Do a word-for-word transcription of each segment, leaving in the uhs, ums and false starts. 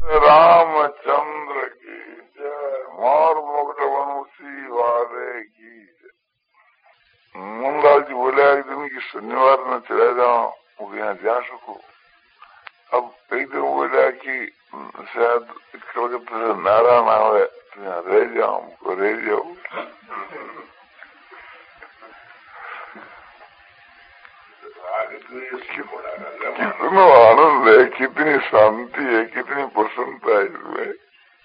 रामचंद्र की जय। मोर मुकुट वंशी वाले की जय। मोहनलाल जी बोले एक दिन की शनिवार में चले जाओ, वो यहाँ जा सको। अब एक दिन बोला कि शायद कलकत्ता से नारायण आवे तो यहाँ रह जाओ, रह जाओ। कितना आनंद है, कितनी शांति है, कितनी प्रसन्नता है इसमें।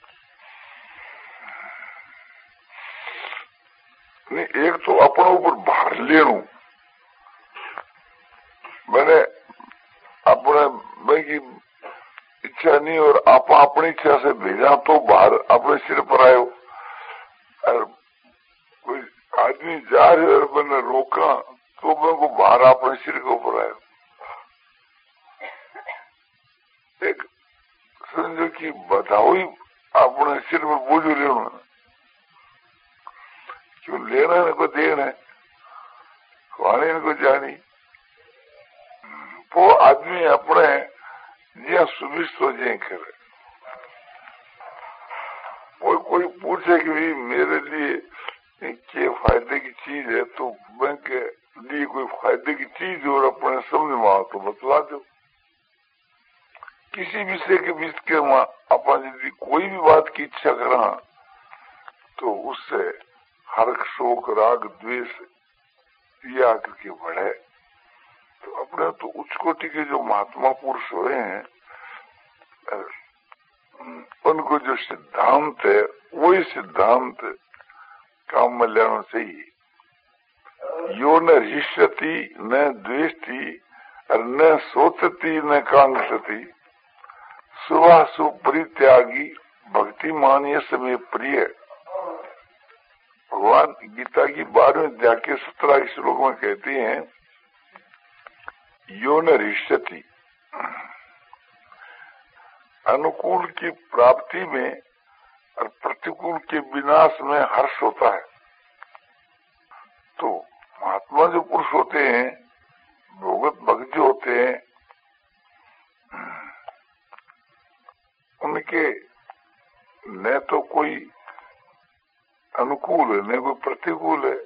नहीं, एक तो अपने ऊपर भार लेनु, मैंने अपने भाई की इच्छा नहीं और आप अपनी इच्छा से भेजा तो भार अपने सिर पर आयो। और कोई आदमी जा रहे और मैंने रोका तो मैं को भार अपने सिर के ऊपर आयो। एक समझो कि बताओ ही अपने सिर पर बोझ लेना, क्यों लेना इनको देना है, खाने इनको जानी। वो आदमी अपने जिया सुविष्ट हो जाए करे। कोई कोई पूछे कि भाई मेरे लिए क्या फायदे की चीज है, तो बैंक के लिए कोई फायदे की चीज और अपने समझ में आओ तो बतला दो। किसी विषय के बीच के वहां अपन यदि कोई भी बात की इच्छा करा तो उससे हर्ष शोक राग द्वेष ये आकर के बढ़े। तो अपने तो उच्च कोटि के जो महात्मा पुरुष हुए हैं उनको जो सिद्धांत है वही सिद्धांत काम में लेना चाहिए। यो न हृष्यति न द्वेष्टि और न सोचती न कांक्षति, सुबह सुपरित्यागी भक्तिमान ये समय प्रिय। भगवान गीता की बारहवीं अध्याय के सत्रह के श्लोक में कहते हैं, यो न हृष्यति, अनुकूल की प्राप्ति में और प्रतिकूल के विनाश में हर्ष होता है। तो महात्मा जो पुरुष होते हैं, भगवत भक्त जो होते हैं, उनके न तो कोई अनुकूल है न कोई प्रतिकूल है,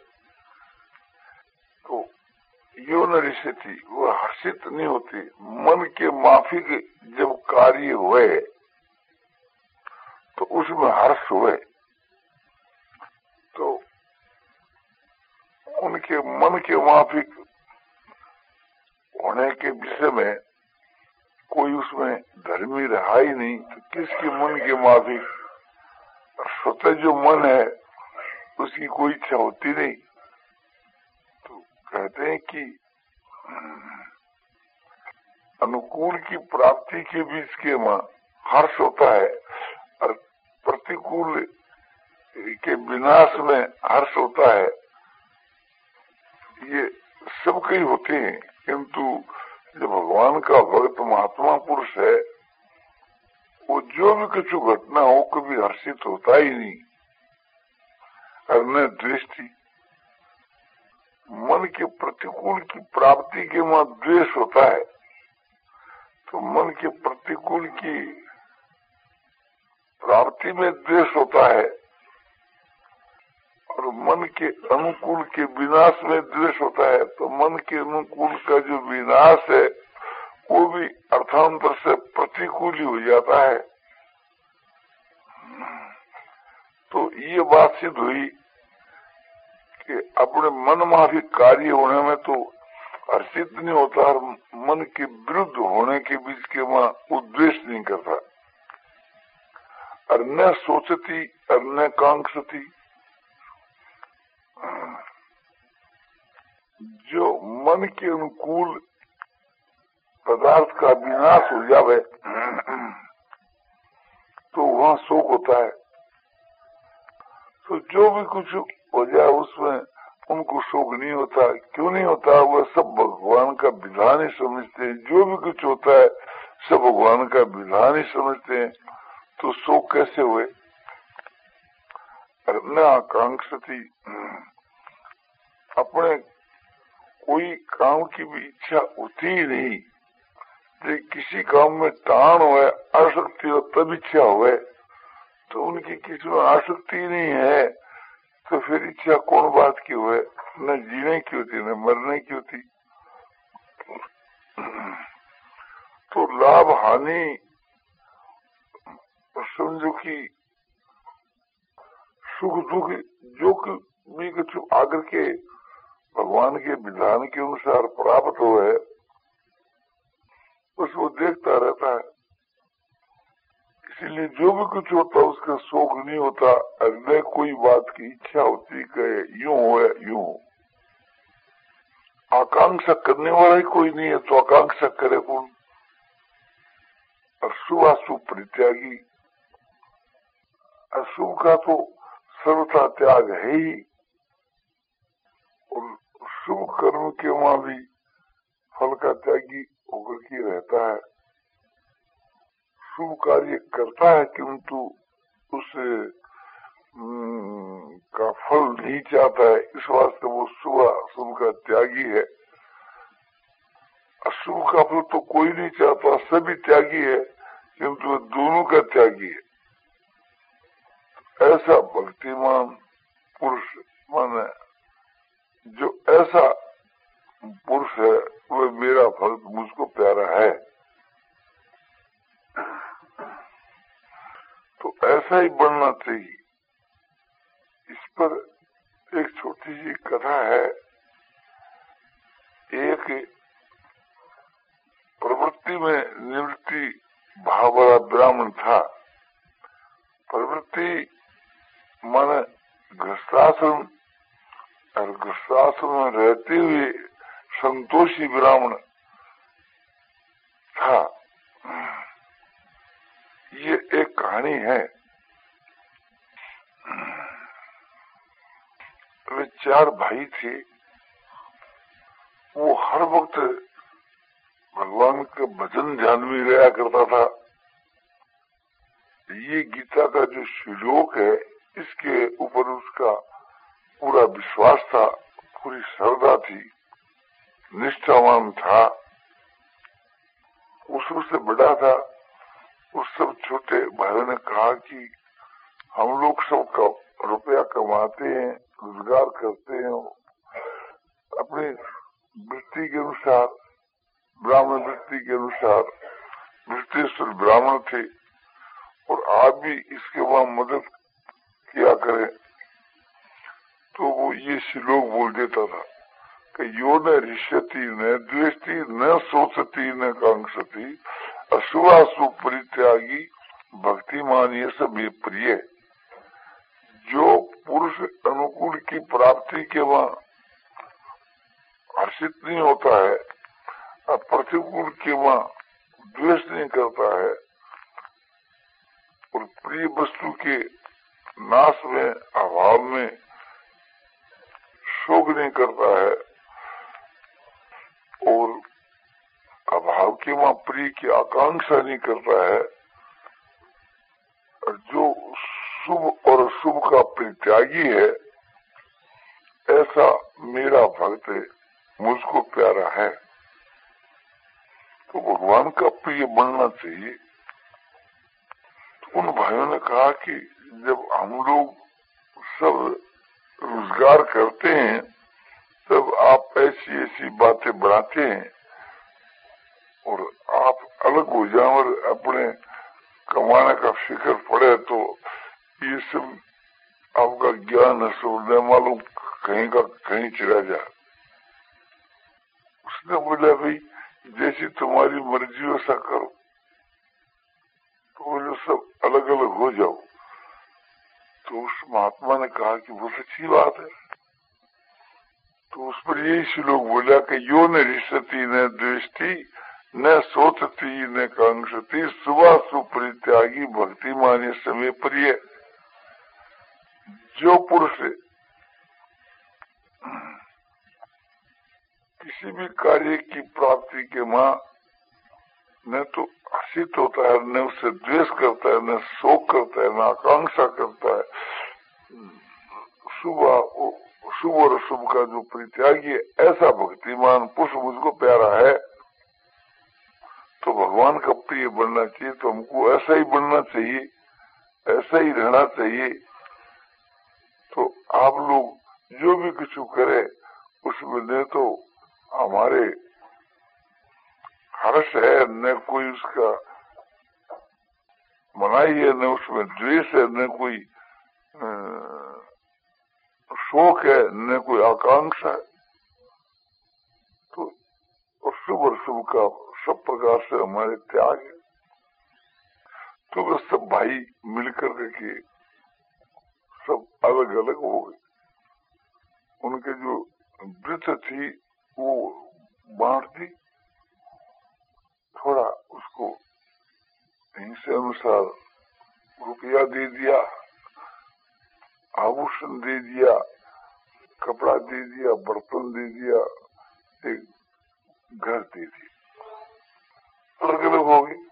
तो यो न हृष्यति, वो हर्षित नहीं होती। मन के माफिक जब कार्य हुए तो उसमें हर्ष हुए, तो उनके मन के माफिक होने के विषय में कोई उसमें धर्मी रहा ही नहीं, तो किसके मन के माफिक? स्वतः जो मन है उसकी कोई इच्छा होती नहीं। तो कहते हैं कि अनुकूल की प्राप्ति के बीच के में हर्ष होता है और प्रतिकूल के विनाश में हर्ष होता है। ये सब कई होते हैं, किंतु जो भगवान का भक्त महात्मा पुरुष है वो जो भी कुछ घटना हो कभी हर्षित होता ही नहीं और न दृष्टि। मन के प्रतिकूल की प्राप्ति के वहां द्वेष होता है, तो मन के प्रतिकूल की प्राप्ति में द्वेष होता है और मन के अनुकूल के विनाश में द्वेष होता है। तो मन के अनुकूल का जो विनाश है वो भी अर्थांतर से प्रतिकूल ही हो जाता है। तो ये बात सिद्ध हुई कि अपने मन माफिक कार्य होने में तो हर्षित नहीं होता और मन के विरुद्ध होने के बीच के वहां उद्देश्य नहीं करता, और न सोचती और न कांक्षती। जो मन के अनुकूल पदार्थ का विनाश हो जावे तो वहां शोक होता है। तो जो भी कुछ हो जाए उसमें उनको शोक नहीं होता। क्यों नहीं होता? वह सब भगवान का विधान ही समझते हैं। जो भी कुछ होता है सब भगवान का विधान ही समझते हैं, तो शोक कैसे हुए? न आकांक्षती, अपने कोई काम की भी इच्छा होती ही नहीं, जो किसी काम में टाण हुए, आसक्ति हो, तब इच्छा हुए, तो उनकी किसी में आसक्ति नहीं है, तो फिर इच्छा कौन बात की हुए? न जीने की होती न मरने की होती। तो लाभ हानि समझो कि सुख दुख जो भी कुछ आकर के भगवान के विधान के अनुसार प्राप्त हो है, उसको देखता रहता है। इसीलिए जो भी कुछ होता उसका शोक नहीं होता, अगले कोई बात की इच्छा होती कि यूं हो यूं हो। आकांक्षा करने वाला ही कोई नहीं है, तो आकांक्षा करे कौन? अशुभ अशुभ परित्यागी, अशुभ का तो सर्वथा त्याग है ही, और शुभ कर्म के वहां भी फल का त्यागी होकर के रहता है। शुभ कार्य करता है किंतु उसे का फल नहीं चाहता है, इस वास्ते वो शुभ अशुभ का त्यागी है। अशुभ का फल तो कोई नहीं चाहता, सभी त्यागी है, किंतु दोनों का त्यागी है। ऐसा भक्तिमान पुरुष माने जो ऐसा पुरुष है, वह मेरा भक्त मुझको प्यारा है। तो ऐसा ही बनना चाहिए। इस पर एक छोटी सी कथा है। एक प्रवृत्ति में निवृत्ति भाव वाला ब्राह्मण था। प्रवृत्ति माने गृहस्थाश्रम, और गृहस्थाश्रम में रहते हुए संतोषी ब्राह्मण था। ये एक कहानी है। वे चार भाई थे। वो हर वक्त भगवान का भजन ध्यान में रहा करता था। ये गीता का जो श्लोक है, इसके ऊपर उसका पूरा विश्वास था, पूरी श्रद्धा थी, निष्ठावान था। उससे बड़ा था। उस सब छोटे भाइयों ने कहा कि हम लोग सब का रुपया कमाते हैं, रोजगार करते हैं, अपनी वृत्ति के अनुसार, ब्राह्मण वृत्ति के अनुसार वृत्तेश्वर ब्राह्मण थे, और आप भी इसके वहां मदद किया करें। तो वो ये श्लोक बोल देता था कि यो न रिष्यति न द्वेष्टि न सोचती न कांक्षति अशुभाशुभ परित्यागी भक्तिमान ये सब ये प्रिय। जो पुरुष अनुकूल की प्राप्ति के वहां हर्षित नहीं होता है और प्रतिकूल के वहां द्वेष नहीं करता है, और प्रिय वस्तु के नाश में अभाव में शोक नहीं करता है, और अभाव के वहां प्रिय की आकांक्षा नहीं करता है, और जो शुभ और अशुभ का परित्यागी है, ऐसा मेरा भक्त मुझको प्यारा है। तो भगवान का प्रिय बनना चाहिए। तो उन भाइयों ने कहा कि जब हम लोग सब रोजगार करते हैं, तब आप ऐसी ऐसी बातें बनाते हैं, और आप अलग हो जाओ और अपने कमाने का फिक्र पड़े, तो ये सब आपका ज्ञान है मालूम कहीं का कहीं चला जाए। उसने बोला भाई जैसी तुम्हारी मर्जी वैसा करो। तो बोले सब अलग अलग हो जाओ। तो उस महात्मा ने कहा कि वो सच्ची बात है। तो उस पर यही श्लोक बोला कि यो न रिष्यति न द्वेष्टि न सोचती न कांक्षति सुबह सुपरित्यागी भक्ति माने समय प्रिय। जो पुरुष किसी भी कार्य की प्राप्ति के मां न तो हर्षित होता है, न उससे द्वेष करता है, न शोक करता है, न आकांक्षा करता है, शुभ शुभ और अशुभ का जो परित्यागी है, ऐसा भक्तिमान पुरुष मुझको प्यारा है। तो भगवान का प्रिय बनना चाहिए, तो हमको ऐसा ही बनना चाहिए, ऐसा ही रहना चाहिए। तो आप लोग जो भी कुछ करे उसमें न तो हमारे हर्ष है, न कोई उसका मनाही है, न उसमें द्वेष है, न कोई शोक है, न कोई आकांक्षा है। तो शुभ और शुभ का सब प्रकार से हमारे त्याग है। तो वो सब भाई मिलकर के सब अलग अलग हो गए। उनके जो वृत्त थी वो बांट दी, थोड़ा उसको हिंसे अनुसार रुपया दे दिया, आभूषण दे दिया, कपड़ा दे दिया, बर्तन दे दिया, एक घर दे दी, अलग अलग हो गई।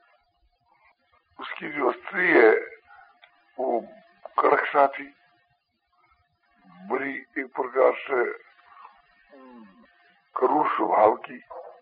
उसकी जो स्त्री है वो कड़कसा थी, बड़ी एक प्रकार से करूर स्वभाव की।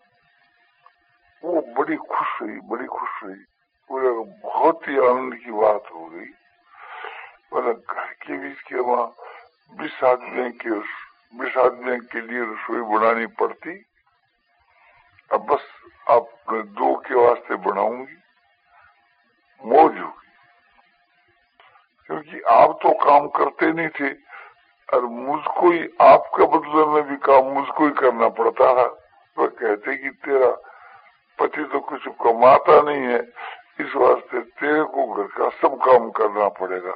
वो बड़ी खुश हुई, बड़ी खुश हुई। वो बहुत ही आनंद की बात हो गई। मतलब घर के बीच के वहाँ बीस आदमी के बीस आदमी के लिए रसोई बनानी पड़ती, अब बस आप दो के वास्ते बनाऊंगी, मौज होगी। क्योंकि आप तो काम करते नहीं थे और मुझको ही आपके बदले में भी काम मुझको ही करना पड़ता था। वो कहते कि तेरा पति तो कुछ कमाता नहीं है, इस वास्ते तेरे को घर का सब काम करना पड़ेगा,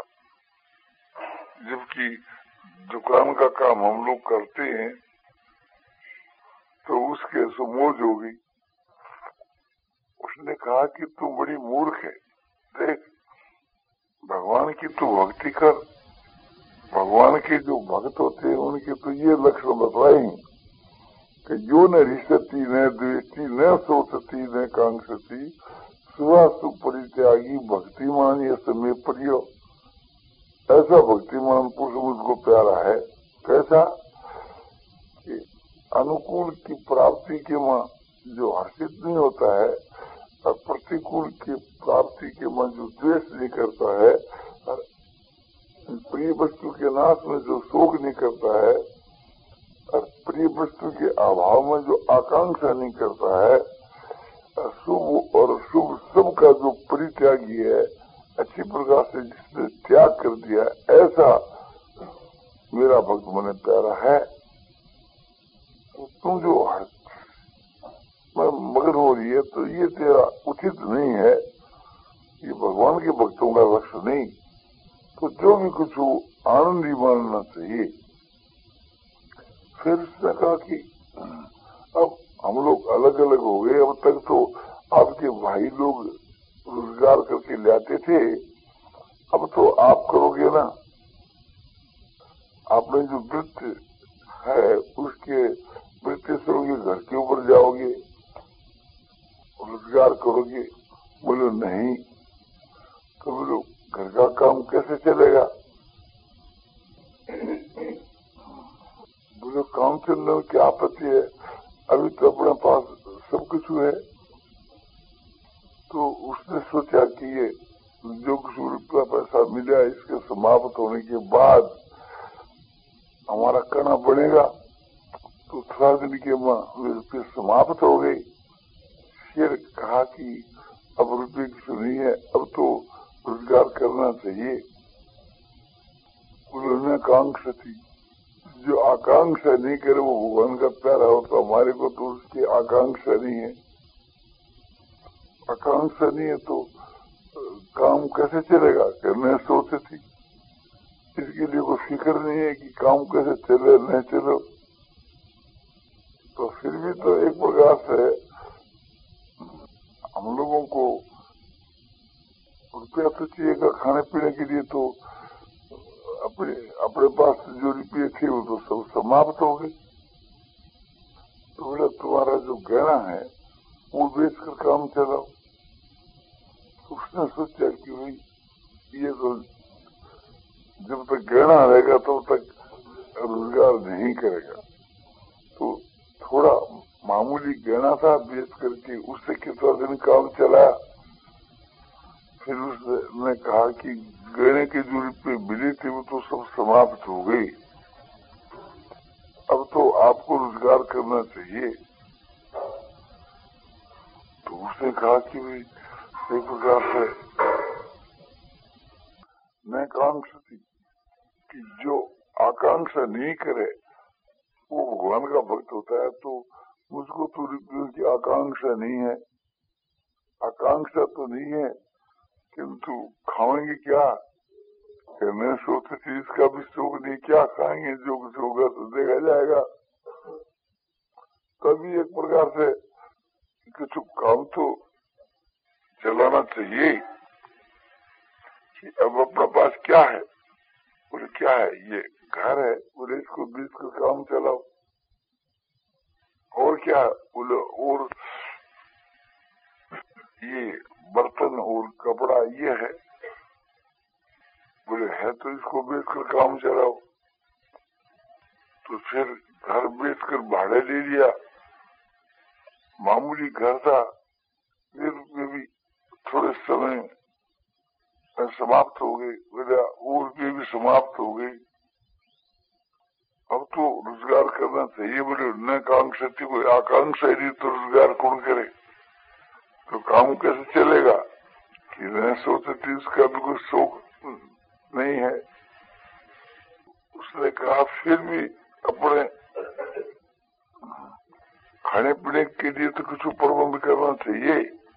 जबकि दुकान का काम हम लोग करते हैं। तो उसके समोज हो गई। उसने कहा कि तू बड़ी मूर्ख है, देख भगवान की तू भक्ति कर। भगवान के जो भक्त होते हैं उनके तो ये लक्षण बतलाए कि जो न रिश्ती, न द्वेष्टि, न सोचती, न कांक्षती, सुहा सुपरित्यागी भक्तिमान ये समय प्रियो। ऐसा भक्तिमान पुरुष मुझको प्यारा है। कैसा कि अनुकूल की प्राप्ति के मां जो हर्षित नहीं होता है और प्रतिकूल की प्राप्ति के मां जो द्वेष नहीं करता है और प्रिय वस्तु के नाश में जो शोक नहीं करता है और प्रिय वस्तु के अभाव में जो आकांक्षा नहीं करता है, शुभ और शुभ सब का जो परित्यागी है, अच्छी प्रकार से जिसने त्याग कर दिया, ऐसा मेरा भक्त मन प्यारा है। तो तुम जो मगन हो रही है तो ये तेरा उचित नहीं है, ये भगवान के भक्तों का लक्ष्य नहीं। तो जो भी कुछ हो आनंद ही मानना चाहिए। फिर उसने कहा कि अब हम लोग अलग अलग हो गए, अब तक तो आपके भाई लोग रोजगार करके लाते थे, अब तो आप करोगे ना। आपने जो वृत्त है उसके वृत्ति से घर के ऊपर जाओगे, रोजगार करोगे। बोलो नहीं, तो बोलो घर का काम कैसे चलेगा? बोलो काम चलने में क्या आपत्ति है, अभी तो अपने पास सब कुछ है। तो उसने सोचा कि ये जो कुछ रुपया पैसा मिला इसके समाप्त होने के बाद हमारा करना पड़ेगा। तो थोड़ा दिन के रुपये समाप्त हो गई। फिर कहा कि अब रुपये की नहीं है, अब तो रोजगार करना चाहिए। उन्होंने आकांक्षा थी, जो आकांक्षा नहीं करे वो भगवान का प्यारा हो। तो हमारे को तो उसकी आकांक्षा नहीं है। आकांक्षा नहीं है तो काम कैसे चलेगा? करने सोचती थी, इसके लिए कोई फिक्र नहीं है कि काम कैसे चले नहीं चलो। तो फिर भी तो एक प्रकार से हम लोगों को रुपया तो चाहिएगा खाने पीने के लिए। तो अपने अपने पास जो रुपये थे वो तो सब समाप्त हो गए। तो बोला तुम्हारा जो गहना है वो बेचकर काम चलाओ। उसने सोचा कि भाई ये तो जब तक गहना रहेगा तब तो तक रोजगार नहीं करेगा। तो थोड़ा मामूली गहना था, बेच करके उससे कितना दिन काम चला। फिर उसने कहा कि गहने की जो रुपये मिले थे वो तो सब समाप्त हो गई, अब तो आपको रोजगार करना चाहिए। तो उसने कहा कि भाई एक प्रकार से मैं आकांक्षा थी कि जो आकांक्षा नहीं करे वो भगवान का भक्त होता है। तो मुझको तो रुपयों की आकांक्षा नहीं है, आकांक्षा तो नहीं है, किंतु खाएंगे क्या, कहने सोचते चीज का भी शौक नहीं, क्या खाएंगे, जो कुछ होगा तो देखा जाएगा। तभी एक प्रकार से कुछ काम तो चलाना चाहिए कि अब अपने पास क्या है, बोले क्या है, ये घर है, बोले इसको बीच कर काम चलाओ। और क्या, बोले और ये बर्तन और कपड़ा ये है, बोले है तो इसको बेचकर काम चलाओ। तो फिर घर बेचकर भाड़े ले लिया, मामूली घर था, फिर भी थोड़े समय समाप्त हो गई, बोले और भी, भी समाप्त हो गई। अब तो रोजगार करना चाहिए, बोले न आकांक्षा थी, कोई आकांक्षा ही तो रोजगार कौन करे, तो काम कैसे चलेगा कि न सोचती थी, उसका भी कोई शौक नहीं है। उसने कहा फिर भी अपने खाने पीने के लिए तो कुछ प्रबंध करना चाहिए।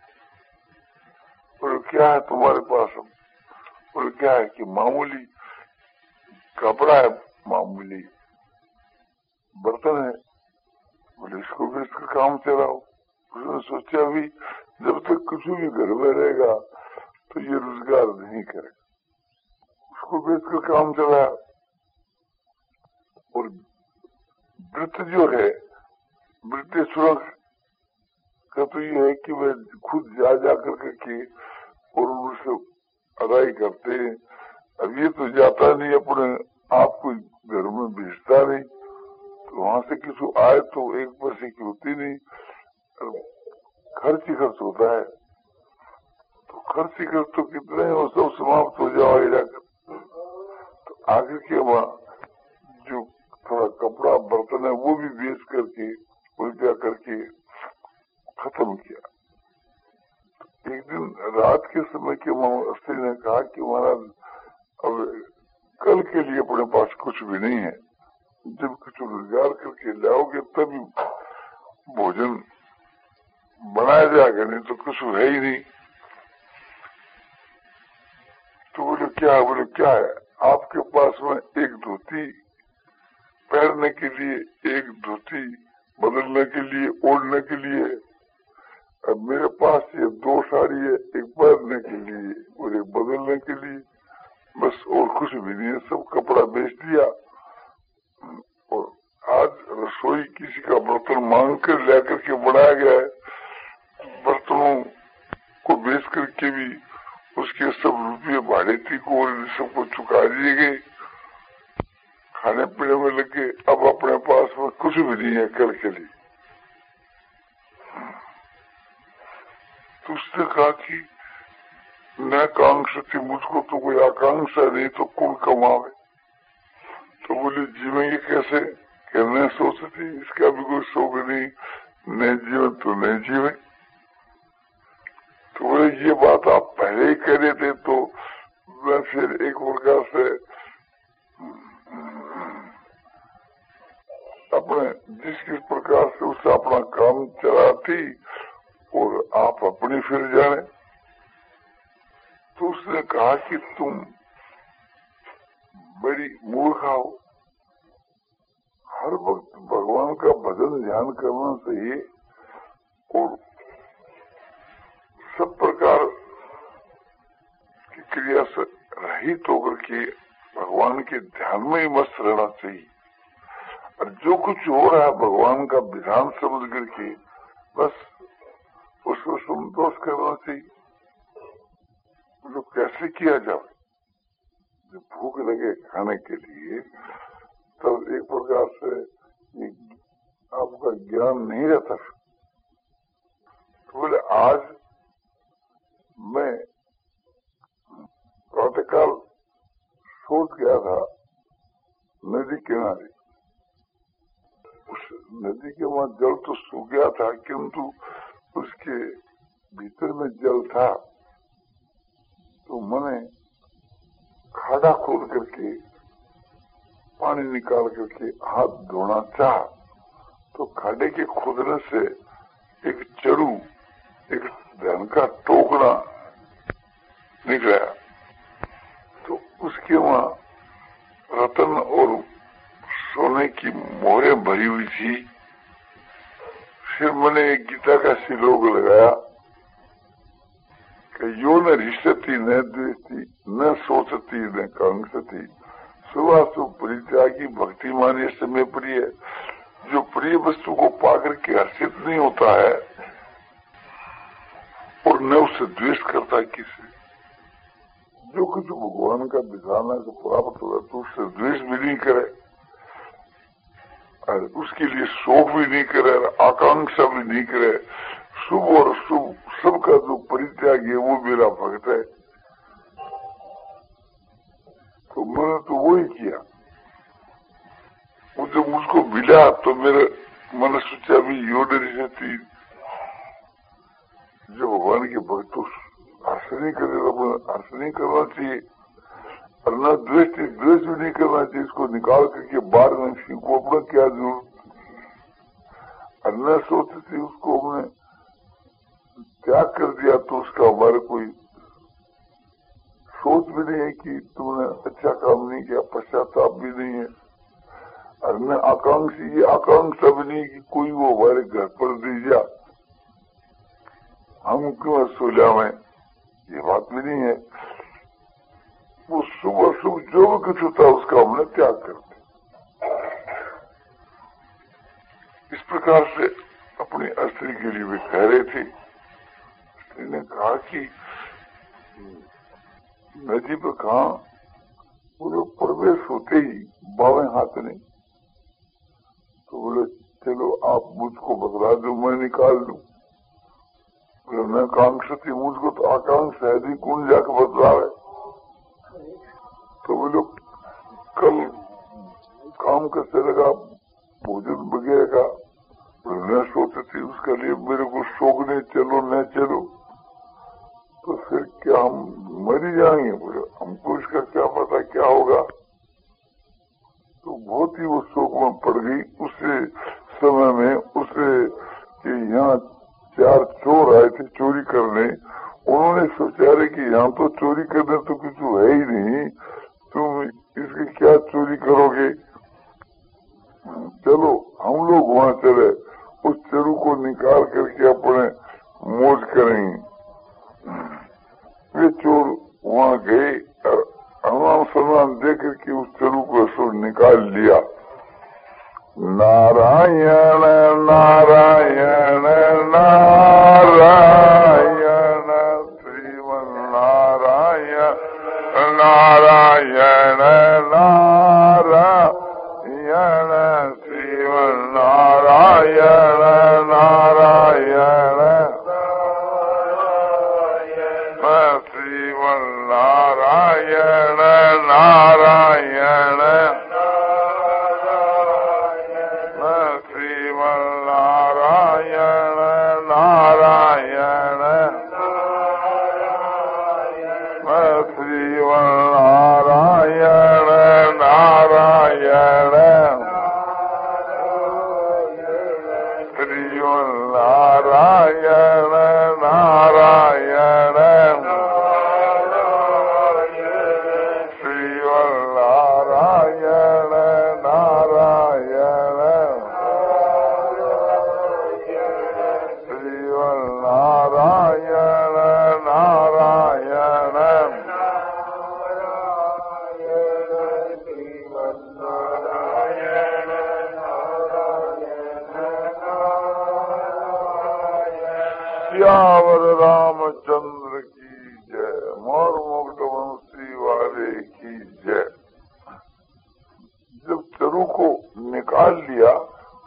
और क्या है तुम्हारे पास, और क्या है कि मामूली कपड़ा है, मामूली बर्तन है, बोले इसको बेच कर काम चलाओ। उसने सोचा भी जब तक कुछ भी घर में रहेगा तो ये रोजगार नहीं करेगा, उसको बेच कर काम चलाया। और वृत्त जो है, वृत्ति सुरक्षा का तो ये है कि वे खुद जा जा कर के और उनसे अदाई करते हैं। अब ये तो जाता नहीं, अपने आप को घर में भेजता नहीं, तो वहां से किसी आए तो एक पैसे की होती नहीं, खर्च ही खर्च होता है। तो खर्च ही खर्च तो कितने हैं, वो सब समाप्त हो जाओ जाकर। तो आगे के वहां जो थोड़ा कपड़ा बर्तन है वो भी बेच करके उल्टा करके खत्म किया। एक दिन रात के समय के स्त्री ने कहा कि महाराज अब कल के लिए अपने पास कुछ भी नहीं है, जब कुछ रोजगार करके लाओगे तभी भोजन बनाया जाएगा, नहीं तो कुछ है ही नहीं। तो बोले क्या है, बोले क्या है, आपके पास में एक धोती पहनने के लिए, एक धोती बदलने के लिए, ओढ़ने के लिए, अब मेरे पास ये दो साड़ी है, एक पहनने के लिए और एक बदलने के लिए, बस और कुछ भी नहीं है, सब कपड़ा बेच दिया। और आज रसोई किसी का बर्तन मांग कर ला करके बनाया गया है, बर्तनों को बेच करके भी उसके सब रुपये भाड़े थी को और सबको चुका दिए गए, खाने पीने में लगे, अब अपने पास में कुछ भी नहीं है कल के लिए। तो उसने कहा कि न आकांक्षा थी, मुझको तो कोई आकांक्षा नहीं, तो कौन कमावे। तो बोले जीवेंगे कैसे, कहने सोचती इसका भी कोई शौक नहीं, नहीं जीवन तो नहीं जीवे। तो बोले ये बात आप पहले ही कह रहे थे, तो मैं फिर एक प्रकार से अपने जिस किस प्रकार से उससे अपना काम चलाती और आप अपनी फिर जाने। तो उसने कहा कि तुम बड़ी मूर्ख हो, हर वक्त भगवान का भजन ध्यान करना चाहिए और सब प्रकार की क्रिया से रहित होकर के भगवान के ध्यान में ही मस्त रहना चाहिए। और जो कुछ हो रहा है भगवान का विधान समझ करके बस उसको संतोष करना चाहिए। जो कैसे किया जाए, जब भूख लगे खाने के लिए तब एक प्रकार से आपका ज्ञान नहीं रहता। तो बोले आज मैं प्रातःकाल सोच गया था नदी किनारे, उस नदी के वहां जल तो सूख गया था किंतु उसके भीतर में जल था। तो मैंने खाड़ा खोद करके पानी निकाल करके हाथ धोना चाहा, तो खाड़े के खोदने से एक चरू, एक धन का टोकरा निकला। तो उसके वहां रतन और सोने की मोहरें भरी हुई थी। फिर मैंने एक गीता का श्लोक लगाया कि यो न रिश्यति न द्वेषति न सोचती न कांक्षति शुभाशुभ परित्यागी भक्ति मान्य से में प्रिय। जो प्रिय वस्तु को पाकर के हर्षित नहीं होता है और न उसे द्वेष करता किसी, जो कुछ भगवान का दिखाना को प्राप्त होगा तो उससे द्वेष भी नहीं करे और उसके लिए शोक भी नहीं करे, आकांक्षा भी नहीं करे। शुभ और शुभ सबका जो परित्याग है वो मेरा भक्त है। तो मैंने तो वही किया। वो जब मुझको मिला तो मेरे मैंने सोचा भी योडरी से थी, जो भगवान के भक्त तो हर्ष नहीं करे, हर्ष नहीं करना चाहिए और न द्वेष द्वेष भी नहीं करना चाहिए। इसको निकाल करके बाहर में को अपना क्या जरूरत, और न सोचती उसको हमने त्याग कर दिया तो उसका हमारे कोई सोच भी नहीं है कि तुमने अच्छा काम नहीं किया, पश्चाताप भी नहीं है। और न आकांक्षी ये आकांक्षा भी नहीं कि कोई वो हमारे घर पर दे जा, हम क्यों सोचा में, ये बात भी नहीं है। वो शुभ अशुभ जो भी कुछ होता है उसका हमने त्याग कर दिया। इस प्रकार से अपनी स्त्री के लिए भी कह रहे थे। स्त्री ने कहा कि नदी पर कहा पूरे प्रवेश होते ही बावें हाथ नहीं। तो बोले चलो आप मुझको बतला दो, मैं निकाल दूं। मैं कांक्षती, मुझको तो आकांक्षा है, कौन जाकर बतला रहे। तो बोले कल काम कैसे लगा भोजन वगैरह का, मैं सोचती उसके लिए मेरे को शौक नहीं, चलो न चलो तो फिर क्या हम मर ही जाएंगे। बोले हमको इसका क्या पता क्या होगा। तो बहुत ही वो शौक में पड़ गई। उसे समय में उसे कि यहाँ चार चोर आए थे चोरी करने, उन्होंने सोचा रहे कि यहाँ तो चोरी करने तो कुछ है ही नहीं, तुम इसकी क्या चोरी करोगे। चलो हम लोग वहाँ चले, उस चरू को निकाल करके अपने मौज करेंगे। वे चोर वहाँ गए और अनुमान सम्मान दे करके उस चरू को सो निकाल लिया। नारायण नारायण नारायण श्रीमन नारायण नारायण नारायण श्रीमन नारायण नारायण श्रीमन नारायण नारायण सियावर रामचंद्र की जय, मोर मुकुट वंशी वाले की जय। जब चरू को निकाल लिया और निकाल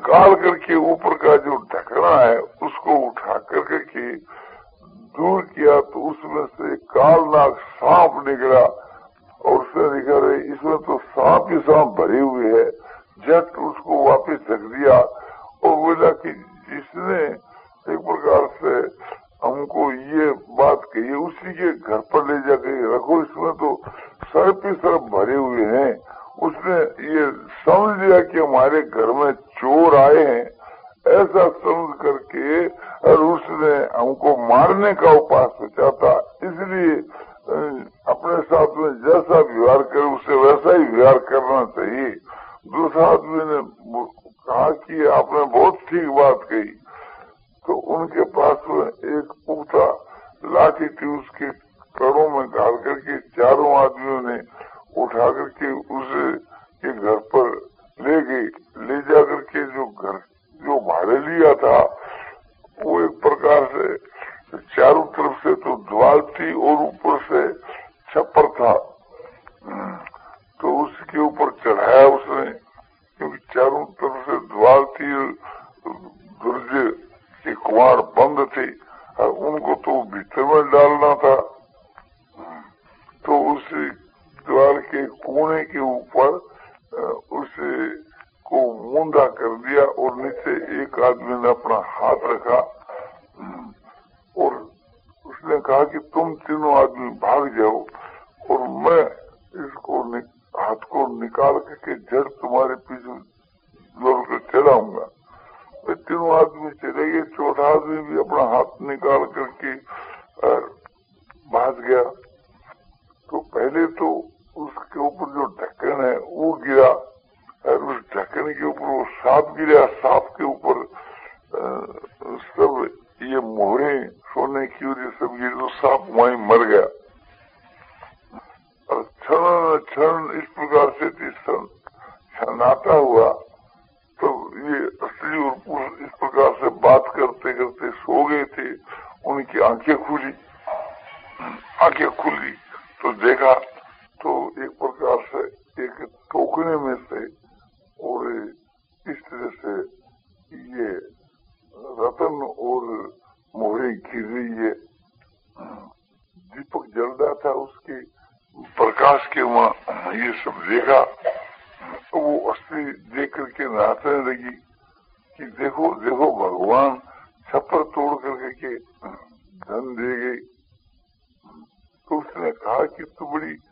निकाल करके ऊपर का जो ढकना है उसको उठा करके के दूर किया तो उसमें से कालनाग सांप निकला और उसने देखा रहे इसमें तो सांप ही सांप भरे हुए है। झट उसको वापस रख दिया और बोला कि जिसने एक प्रकार से हमको ये बात कही उसी के घर पर ले जाके रखो, इसमें तो सर्प ही सर्प भरे हुए हैं। उसने ये समझ लिया कि हमारे घर में चोर आए हैं, ऐसा समझ करके और उसने हमको मारने का उपाय सोचा था। इसलिए अपने साथ में जैसा व्यवहार करे उससे वैसा ही व्यवहार करना चाहिए। दूसरा आदमी ने कहा कि आपने बहुत ठीक बात कही। तो उनके पास में एक पुख्ता लाठी थी, उसके कड़ों में डाल करके चारों आदमियों ने उठा करके उसे के घर पर ले गए। ले जा करके जो घर जो भाड़े लिया था वो एक प्रकार से चारों तरफ से तो दीवार थी और ऊपर से छप्पर था, तो उसके ऊपर चढ़ाया उसने, क्योंकि चारों तरफ से दीवार थी, दरवाजे के कुआर बंद थे और उनको तो भीतर में डालना था। तो उस द्वार के कोने के ऊपर उसे को मूंदा कर दिया और नीचे एक आदमी ने अपना हाथ रखा और उसने कहा कि तुम तीनों आदमी भाग जाओ और मैं इसको हाथ को निकाल करके जड़ तुम्हारे पीछे जोड़ कर चलाऊंगा। वे तीनों आदमी चले गए। चौथा आदमी भी अपना हाथ निकाल करके भाग गया। तो पहले तो उसके ऊपर जो ढक्कन है वो गिरा और उस ढक्कन के ऊपर वो सांप गिरा। सांप के ऊपर सब ये मोहरे सोने की और ये सब गिरे तो सांप वहीं मर गया। और क्षण क्षण इस प्रकार से छनाता हुआ तो ये स्त्री और पुरुष इस प्रकार से बात करते करते सो गए थे। उनकी आंखें खुली आंखें खुली तो देखा तो एक प्रकार से एक टोकने में से और इस तरह से ये रतन और मोहरे गिर रही है। दीपक जल रहा था, उसके प्रकाश के वहाँ ये सब देखा तो वो स्त्री देख करके नाचने लगी कि देखो देखो भगवान छप्पर तोड़ करके के धन दे गई। तो उसने कहा कि तू बड़ी